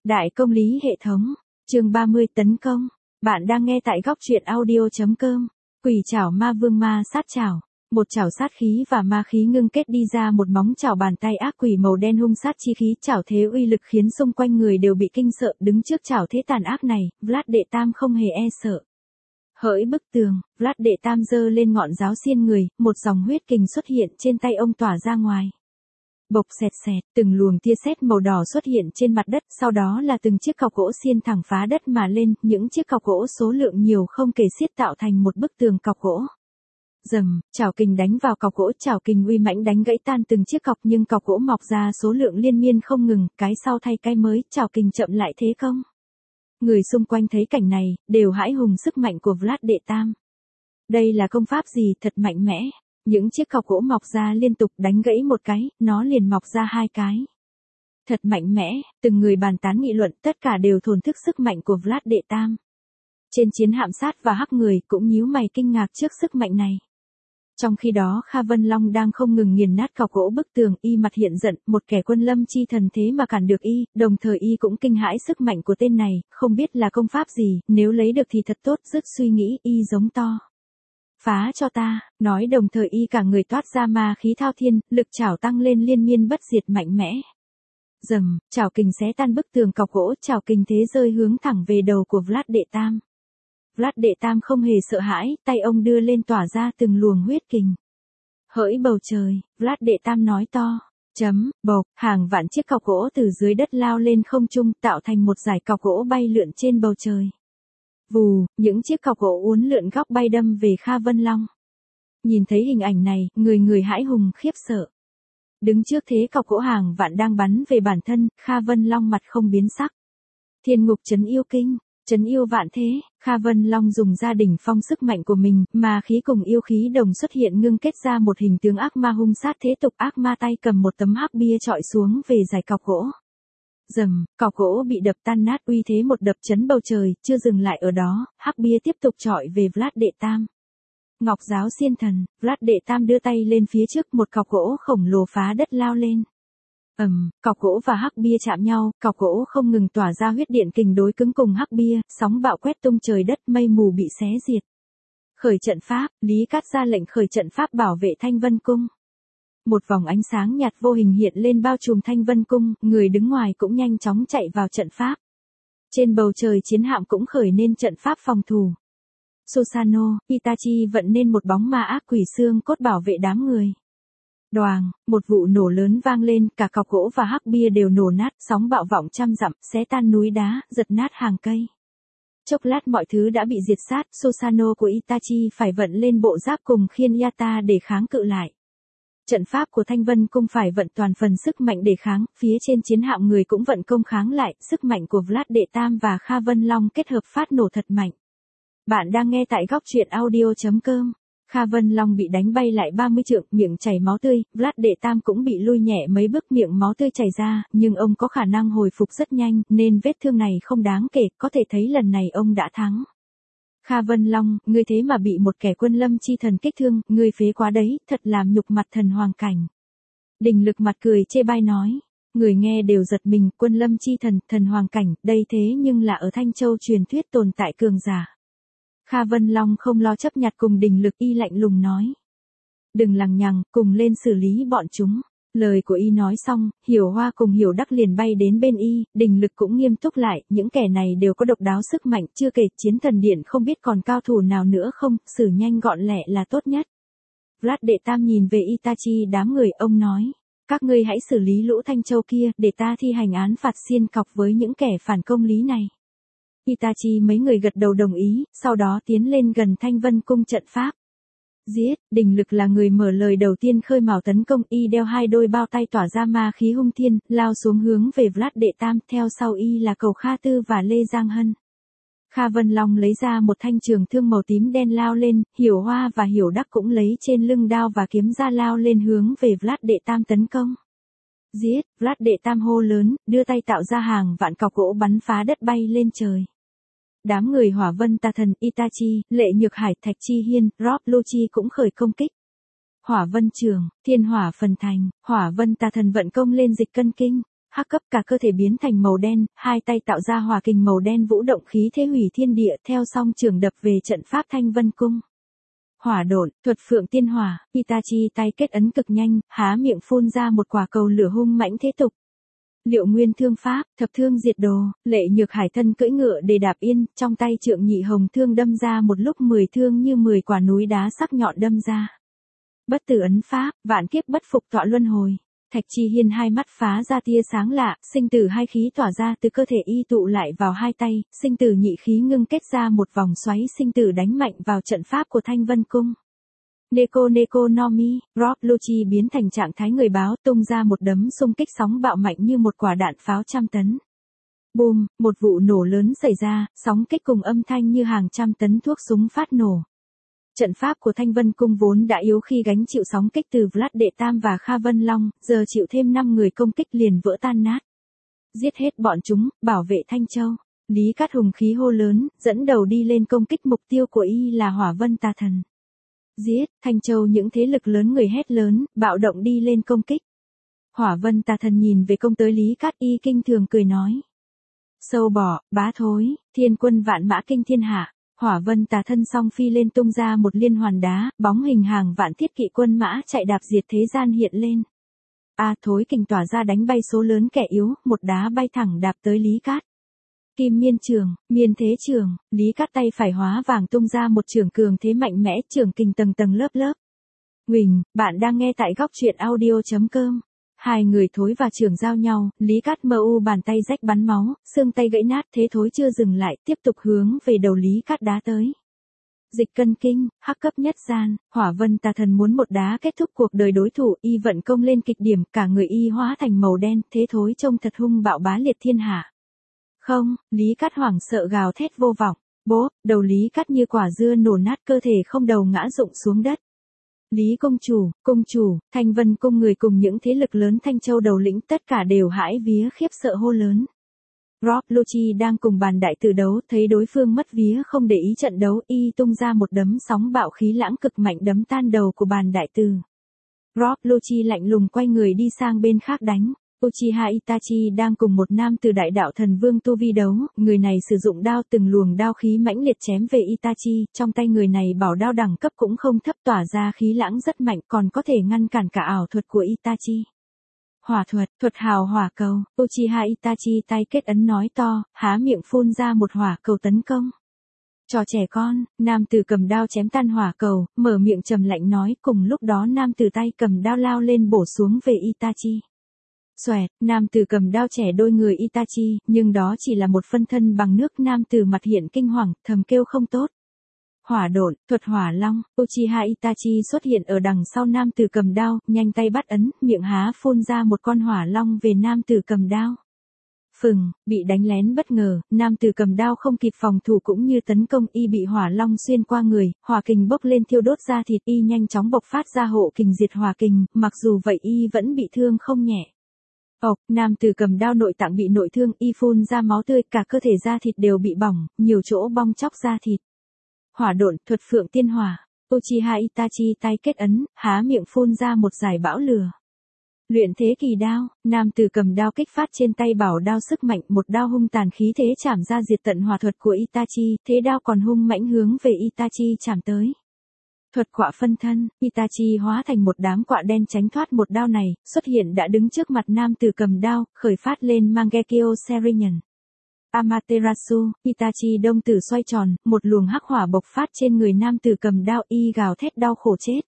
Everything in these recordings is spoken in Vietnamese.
Đại công lý hệ thống, chương 30 tấn công. Bạn đang nghe tại góc truyện audio.com. Quỷ chảo ma vương ma sát chảo. Một chảo sát khí và ma khí ngưng kết đi ra một móng chảo bàn tay ác quỷ màu đen hung sát chi khí chảo thế uy lực khiến xung quanh người đều bị kinh sợ. Đứng trước chảo thế tàn ác này, Vlad Đệ Tam không hề e sợ. Hỡi bức tường, Vlad Đệ Tam giơ lên ngọn giáo xiên người, một dòng huyết kình xuất hiện trên tay ông tỏa ra ngoài. Bộc xẹt xẹt, từng luồng tia sét màu đỏ xuất hiện trên mặt đất, sau đó là từng chiếc cọc gỗ xiên thẳng phá đất mà lên, những chiếc cọc gỗ số lượng nhiều không kể xiết tạo thành một bức tường cọc gỗ. Rầm, chảo kình đánh vào cọc gỗ, chảo kình uy mãnh đánh gãy tan từng chiếc cọc, nhưng cọc gỗ mọc ra số lượng liên miên không ngừng, cái sau thay cái mới, chảo kình chậm lại thế công. Người xung quanh thấy cảnh này, đều hãi hùng sức mạnh của Vlad Đệ Tam. Đây là công pháp gì, thật mạnh mẽ. Những chiếc cọc gỗ mọc ra liên tục, đánh gãy một cái, nó liền mọc ra hai cái. Thật mạnh mẽ, từng người bàn tán nghị luận, tất cả đều thổn thức sức mạnh của Vlad Đệ Tam. Trên chiến hạm sát và hắc người cũng nhíu mày kinh ngạc trước sức mạnh này. Trong khi đó Kha Vân Long đang không ngừng nghiền nát cọc gỗ bức tường, y mặt hiện giận, một kẻ quân lâm chi thần thế mà cản được y, đồng thời y cũng kinh hãi sức mạnh của tên này, không biết là công pháp gì, nếu lấy được thì thật tốt, dứt suy nghĩ, y giống to. Phá cho ta, nói đồng thời y cả người toát ra ma khí thao thiên, lực chảo tăng lên liên miên bất diệt mạnh mẽ. Rầm, chảo kình xé tan bức tường cọc gỗ, chảo kình thế rơi hướng thẳng về đầu của Vlad Đệ Tam. Vlad Đệ Tam không hề sợ hãi, tay ông đưa lên tỏa ra từng luồng huyết kình. Hỡi bầu trời, Vlad Đệ Tam nói to. Bộc, hàng vạn chiếc cọc gỗ từ dưới đất lao lên không trung, tạo thành một dải cọc gỗ bay lượn trên bầu trời. Vù, những chiếc cọc gỗ uốn lượn góc bay đâm về Kha Vân Long. Nhìn thấy hình ảnh này, người hãi hùng khiếp sợ. Đứng trước thế cọc gỗ hàng vạn đang bắn về bản thân, Kha Vân Long mặt không biến sắc. Thiên ngục trấn yêu kinh, trấn yêu vạn thế, Kha Vân Long dùng ra đỉnh phong sức mạnh của mình, mà khí cùng yêu khí đồng xuất hiện ngưng kết ra một hình tướng ác ma hung sát thế tục, ác ma tay cầm một tấm hắc bia chọi xuống về dải cọc gỗ. Rầm, cọc gỗ bị đập tan nát, uy thế một đập chấn bầu trời, chưa dừng lại ở đó, hắc bia tiếp tục chọi về Vlad Đệ Tam. Ngọc giáo xiên thần, Vlad Đệ Tam đưa tay lên phía trước, một cọc gỗ khổng lồ phá đất lao lên. Cọc gỗ và hắc bia chạm nhau, cọc gỗ không ngừng tỏa ra huyết điện kình đối cứng cùng hắc bia, sóng bạo quét tung trời đất, mây mù bị xé diệt. Khởi trận pháp, Lý Cát ra lệnh khởi trận pháp bảo vệ Thanh Vân Cung. Một vòng ánh sáng nhạt vô hình hiện lên bao trùm Thanh Vân Cung, người đứng ngoài cũng nhanh chóng chạy vào trận pháp. Trên bầu trời chiến hạm cũng khởi nên trận pháp phòng thủ. Susano, Itachi vận nên một bóng ma ác quỷ xương cốt bảo vệ đám người. Đoàng, một vụ nổ lớn vang lên, cả cọc gỗ và hắc bia đều nổ nát, sóng bạo vọng trăm dặm, xé tan núi đá, giật nát hàng cây. Chốc lát mọi thứ đã bị diệt sát, Susano của Itachi phải vận lên bộ giáp cùng khiên Yata để kháng cự lại. Trận pháp của Thanh Vân Cung phải vận toàn phần sức mạnh để kháng, phía trên chiến hạm người cũng vận công kháng lại, sức mạnh của Vlad Đệ Tam và Kha Vân Long kết hợp phát nổ thật mạnh. Bạn đang nghe tại góc truyện audio.com. Kha Vân Long bị đánh bay lại 30 trượng, miệng chảy máu tươi, Vlad Đệ Tam cũng bị lui nhẹ mấy bước, miệng máu tươi chảy ra, nhưng ông có khả năng hồi phục rất nhanh, nên vết thương này không đáng kể, có thể thấy lần này ông đã thắng. Kha Vân Long, ngươi thế mà bị một kẻ quân lâm chi thần kích thương, ngươi phế quá đấy, thật làm nhục mặt thần hoàng cảnh. Đình Lực mặt cười chê bai nói, người nghe đều giật mình, quân lâm chi thần, thần hoàng cảnh, đây thế nhưng là ở Thanh Châu truyền thuyết tồn tại cường giả. Kha Vân Long không lo chấp nhặt cùng Đình Lực, y lạnh lùng nói. Đừng lằng nhằng, cùng lên xử lý bọn chúng. Lời của y nói xong, Hiểu Hoa cùng Hiểu Đắc liền bay đến bên y, Đình Lực cũng nghiêm túc lại, những kẻ này đều có độc đáo sức mạnh, chưa kể chiến thần điện không biết còn cao thủ nào nữa không, xử nhanh gọn lẹ là tốt nhất. Vlad Đệ Tam nhìn về Itachi đám người, ông nói, các ngươi hãy xử lý lũ Thanh Châu kia, để ta thi hành án phạt xiên cọc với những kẻ phản công lý này. Itachi mấy người gật đầu đồng ý, sau đó tiến lên gần Thanh Vân Cung trận pháp. Giết, Đình Lực là người mở lời đầu tiên khơi mào tấn công, y đeo hai đôi bao tay tỏa ra ma khí hung thiên, lao xuống hướng về Vlad Đệ Tam, theo sau y là Cầu Kha Tư và Lê Giang Hân. Kha Vân Long lấy ra một thanh trường thương màu tím đen lao lên, Hiểu Hoa và Hiểu Đắc cũng lấy trên lưng đao và kiếm ra lao lên hướng về Vlad Đệ Tam tấn công. Giết, Vlad Đệ Tam hô lớn, đưa tay tạo ra hàng vạn cọc gỗ bắn phá đất bay lên trời. Đám người Hỏa Vân Tà Thần, Itachi, Lệ Nhược Hải, Thạch Chi Hiên, Rob Lucci cũng khởi công kích. Hỏa Vân Trường, Thiên Hỏa Phần Thành, Hỏa Vân Tà Thần vận công lên dịch cân kinh. hắc cấp, cả cơ thể biến thành màu đen, hai tay tạo ra hỏa kình màu đen vũ động khí thế hủy thiên địa, theo song trường đập về trận pháp Thanh Vân Cung. Hỏa độn, thuật phượng tiên hỏa, Itachi tay kết ấn cực nhanh, há miệng phun ra một quả cầu lửa hung mãnh thế tục. Liệu nguyên thương pháp, thập thương diệt đồ, Lệ Nhược Hải thân cưỡi ngựa để đạp yên, trong tay trượng nhị hồng thương đâm ra một lúc 10 thương như 10 quả núi đá sắc nhọn đâm ra. Bất tử ấn pháp, vạn kiếp bất phục tọa luân hồi. Thạch Chi Hiên hai mắt phá ra tia sáng lạ, sinh tử hai khí tỏa ra từ cơ thể y tụ lại vào hai tay, sinh tử nhị khí ngưng kết ra một vòng xoáy sinh tử đánh mạnh vào trận pháp của Thanh Vân Cung. Neko no Mi, Rob Lucci biến thành trạng thái người báo, tung ra một đấm xung kích sóng bạo mạnh như một quả đạn pháo trăm tấn. Boom, một vụ nổ lớn xảy ra, sóng kích cùng âm thanh như hàng trăm tấn thuốc súng phát nổ. Trận pháp của Thanh Vân Cung vốn đã yếu khi gánh chịu sóng kích từ Vlad Đệ Tam và Kha Vân Long, giờ chịu thêm 5 người công kích liền vỡ tan nát. Giết hết bọn chúng, bảo vệ Thanh Châu. Lý Cát hùng khí hô lớn, dẫn đầu đi lên công kích, mục tiêu của y là Hỏa Vân Tà Thần. Giết, Thanh Châu những thế lực lớn người hét lớn, bạo động đi lên công kích. Hỏa Vân Tà Thần nhìn về công tới Lý Cát, y kinh thường cười nói. Sâu bọ, bá thối, thiên quân vạn mã kinh thiên hạ. Hỏa Vân Tà Thân song phi lên tung ra một liên hoàn đá, bóng hình hàng vạn thiết kỵ quân mã chạy đạp diệt thế gian hiện lên. Thối kình tỏa ra đánh bay số lớn kẻ yếu, một đá bay thẳng đạp tới Lý Cát. Kim miên trường, miên thế trường, Lý Cát tay phải hóa vàng tung ra một trường cường thế mạnh mẽ, trường kình tầng tầng lớp lớp. Huỳnh, bạn đang nghe tại góc truyện audio.com. Hai người thối và trường giao nhau, Lý Cát mu bàn tay rách bắn máu, xương tay gãy nát, thế thối chưa dừng lại, tiếp tục hướng về đầu Lý Cát đá tới. Dịch cân kinh, hắc cấp nhất gian, Hỏa Vân Tà Thần muốn một đá kết thúc cuộc đời đối thủ, y vận công lên kịch điểm, cả người y hóa thành màu đen, thế thối trông thật hung bạo bá liệt thiên hạ. Không, Lý Cát hoảng sợ gào thét vô vọng, bố, đầu Lý Cát như quả dưa nổ nát, cơ thể không đầu ngã rụng xuống đất. Lý công chủ, Thanh Vân Cung người cùng những thế lực lớn Thanh Châu đầu lĩnh tất cả đều hãi vía khiếp sợ hô lớn. Rob Lucci đang cùng bàn đại tử đấu, thấy đối phương mất vía không để ý trận đấu, y tung ra một đấm sóng bạo khí lãng cực mạnh đấm tan đầu của bàn đại tử. Rob Lucci lạnh lùng quay người đi sang bên khác đánh. Uchiha Itachi đang cùng một nam tử đại đạo thần vương tu vi đấu, người này sử dụng đao, từng luồng đao khí mãnh liệt chém về Itachi, trong tay người này bảo đao đẳng cấp cũng không thấp, tỏa ra khí lãng rất mạnh, còn có thể ngăn cản cả ảo thuật của Itachi. Hỏa thuật, thuật hào hỏa cầu, Uchiha Itachi tay kết ấn nói to, há miệng phun ra một hỏa cầu tấn công. Trò trẻ con, nam tử cầm đao chém tan hỏa cầu, mở miệng trầm lạnh nói, cùng lúc đó nam tử tay cầm đao lao lên bổ xuống về Itachi. Xoẹt, nam tử cầm đao chẻ đôi người Itachi, nhưng đó chỉ là một phân thân bằng nước, nam tử mặt hiện kinh hoàng, thầm kêu không tốt. Hỏa độn, thuật hỏa long, Uchiha Itachi xuất hiện ở đằng sau nam tử cầm đao, nhanh tay bắt ấn, miệng há phun ra một con hỏa long về nam tử cầm đao. Phừng, bị đánh lén bất ngờ, nam tử cầm đao không kịp phòng thủ cũng như tấn công, y bị hỏa long xuyên qua người, hỏa kình bốc lên thiêu đốt da thịt, y nhanh chóng bộc phát ra hộ kình diệt hỏa kình, mặc dù vậy y vẫn bị thương không nhẹ. Nam tử cầm đao nội tạng bị nội thương, y phun ra máu tươi, cả cơ thể da thịt đều bị bỏng, nhiều chỗ bong chóc da thịt. Hỏa độn, thuật phượng tiên hỏa, Uchiha Itachi tay kết ấn, há miệng phun ra một dải bão lửa. Luyện thế kỳ đao, nam tử cầm đao kích phát trên tay bảo đao sức mạnh, một đao hung tàn khí thế chảm ra diệt tận hỏa thuật của Itachi, thế đao còn hung mãnh hướng về Itachi chảm tới. Thuật quạ phân thân, Itachi hóa thành một đám quạ đen tránh thoát một đao này, xuất hiện đã đứng trước mặt nam tử cầm đao, khởi phát lên Mangekyo Serenian. Amaterasu, Itachi đông tử xoay tròn, một luồng hắc hỏa bộc phát trên người nam tử cầm đao, y gào thét đau khổ chết.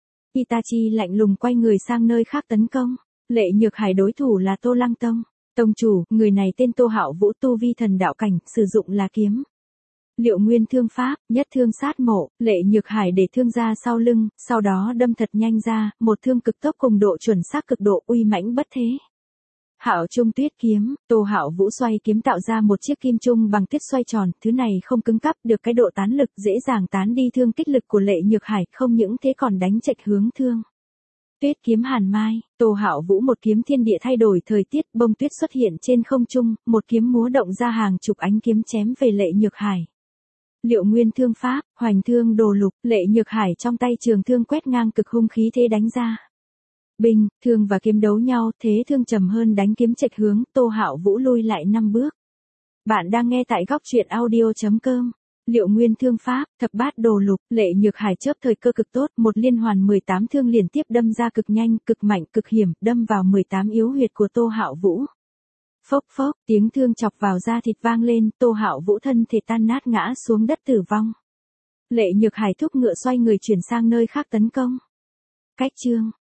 Itachi lạnh lùng quay người sang nơi khác tấn công. Lệ Nhược Hải đối thủ là Tô Lăng Tông. Tông chủ, người này tên Tô Hạo Vũ, tu vi thần đạo cảnh, sử dụng là kiếm. Liệu nguyên thương pháp, nhất thương sát mộ, Lệ Nhược Hải để thương ra sau lưng, sau đó đâm thật nhanh ra, một thương cực tốc cùng độ chuẩn xác cực độ, uy mãnh bất thế. Hạo Trung Tuyết kiếm, Tô Hạo Vũ xoay kiếm tạo ra một chiếc kim trung bằng tuyết xoay tròn, thứ này không cứng cáp, được cái độ tán lực, dễ dàng tán đi thương kích lực của Lệ Nhược Hải, không những thế còn đánh chệch hướng thương. Tuyết kiếm hàn mai, Tô Hạo Vũ một kiếm thiên địa thay đổi thời tiết, bông tuyết xuất hiện trên không trung, một kiếm múa động ra hàng chục ánh kiếm chém về Lệ Nhược Hải. Liệu nguyên thương pháp, hoành thương đồ lục, Lệ Nhược Hải trong tay trường thương quét ngang cực hung khí thế đánh ra. Binh, thương và kiếm đấu nhau, thế thương trầm hơn đánh kiếm chệch hướng, Tô Hạo Vũ lui lại 5 bước. Bạn đang nghe tại góc truyện audio.com. Liệu nguyên thương pháp, thập bát đồ lục, Lệ Nhược Hải chớp thời cơ cực tốt, một liên hoàn 18 thương liên tiếp đâm ra cực nhanh, cực mạnh, cực hiểm, đâm vào 18 yếu huyệt của Tô Hạo Vũ. Phốc phốc, tiếng thương chọc vào da thịt vang lên, Tô Hạo Vũ thân thể tan nát ngã xuống đất tử vong. Lệ Nhược Hải thúc ngựa xoay người chuyển sang nơi khác tấn công. Cách chương